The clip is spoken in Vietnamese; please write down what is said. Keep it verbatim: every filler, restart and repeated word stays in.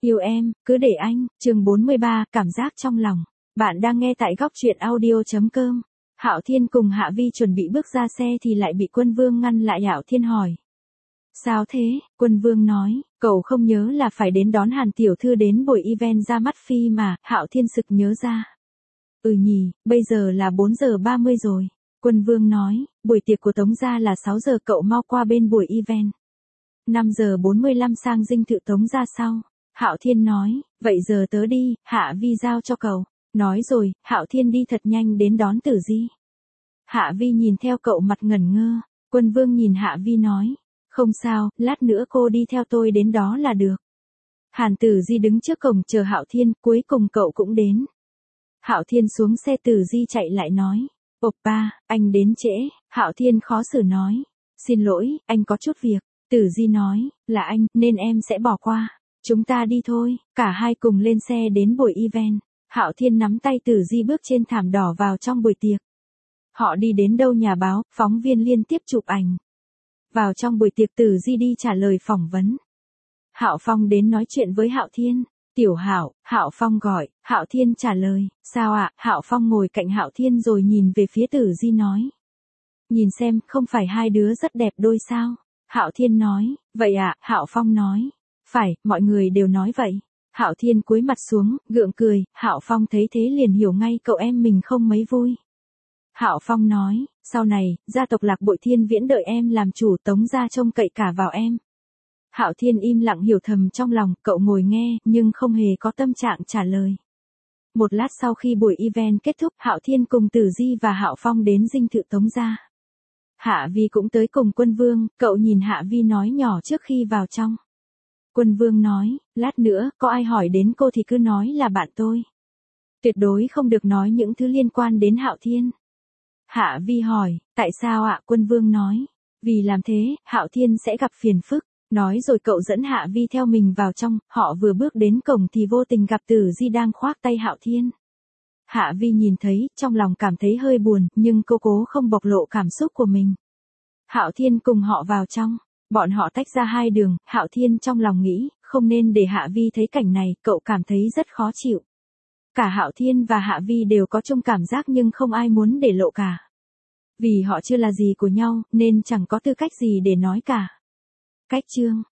Yêu em, cứ để anh, chương bốn mươi ba, cảm giác trong lòng. Bạn đang nghe tại góc truyện audio chấm com. Hạo Thiên cùng Hạ Vi chuẩn bị bước ra xe thì lại bị Quân Vương ngăn lại. Hạo Thiên hỏi. Sao thế? Quân Vương nói, cậu không nhớ là phải đến đón Hàn tiểu thư đến buổi event ra mắt Phi mà. Hạo Thiên sực nhớ ra. Ừ nhỉ, bây giờ là bốn giờ ba mươi rồi. Quân Vương nói, buổi tiệc của Tống gia là sáu giờ, cậu mau qua bên buổi event. năm giờ bốn mươi lăm sang dinh thự Tống gia sau. Hạo Thiên nói, vậy giờ tớ đi, Hạ Vi giao cho cậu. Nói rồi, Hạo Thiên đi thật nhanh đến đón Tử Di. Hạ Vi nhìn theo cậu mặt ngẩn ngơ. Quân Vương nhìn Hạ Vi nói, không sao, lát nữa cô đi theo tôi đến đó là được. Hàn Tử Di đứng trước cổng chờ Hạo Thiên, cuối cùng cậu cũng đến. Hạo Thiên xuống xe, Tử Di chạy lại nói, oppa, anh đến trễ. Hạo Thiên khó xử nói, xin lỗi, anh có chút việc. Tử Di nói, là anh, nên em sẽ bỏ qua. Chúng ta đi thôi. Cả hai cùng lên xe đến buổi event. Hạo Thiên nắm tay Tử Di bước trên thảm đỏ vào trong buổi tiệc. Họ đi đến đâu nhà báo, phóng viên liên tiếp chụp ảnh. Vào trong buổi tiệc, Tử Di đi trả lời phỏng vấn. Hạo Phong đến nói chuyện với Hạo Thiên. Tiểu Hạo, Hạo Phong gọi. Hạo Thiên trả lời, sao ạ? Hạo Phong ngồi cạnh Hạo Thiên rồi nhìn về phía Tử Di nói, nhìn xem, không phải hai đứa rất đẹp đôi sao? Hạo Thiên nói, vậy ạ. Hạo Phong nói, phải, mọi người đều nói vậy. Hạo Thiên cúi mặt xuống, gượng cười. Hạo Phong thấy thế liền hiểu ngay cậu em mình không mấy vui. Hạo Phong nói, sau này, gia tộc Lạc Bội Thiên Viễn đợi em làm chủ, Tống gia trông cậy cả vào em. Hạo Thiên im lặng hiểu thầm trong lòng, cậu ngồi nghe, nhưng không hề có tâm trạng trả lời. Một lát sau khi buổi event kết thúc, Hạo Thiên cùng Tử Di và Hạo Phong đến dinh thự Tống gia. Hạ Vi cũng tới cùng Quân Vương, cậu nhìn Hạ Vi nói nhỏ trước khi vào trong. Quân Vương nói, lát nữa, có ai hỏi đến cô thì cứ nói là bạn tôi. Tuyệt đối không được nói những thứ liên quan đến Hạo Thiên. Hạ Vi hỏi, tại sao ạ? Quân Vương nói, vì làm thế, Hạo Thiên sẽ gặp phiền phức. Nói rồi cậu dẫn Hạ Vi theo mình vào trong, họ vừa bước đến cổng thì vô tình gặp Tử Di đang khoác tay Hạo Thiên. Hạ Vi nhìn thấy, trong lòng cảm thấy hơi buồn, nhưng cô cố không bộc lộ cảm xúc của mình. Hạo Thiên cùng họ vào trong, bọn họ tách ra hai đường. Hạo Thiên trong lòng nghĩ, không nên để Hạ Vi thấy cảnh này, cậu cảm thấy rất khó chịu. Cả Hạo Thiên và Hạ Vi đều có chung cảm giác nhưng không ai muốn để lộ cả. Vì họ chưa là gì của nhau, nên chẳng có tư cách gì để nói cả. Cách chương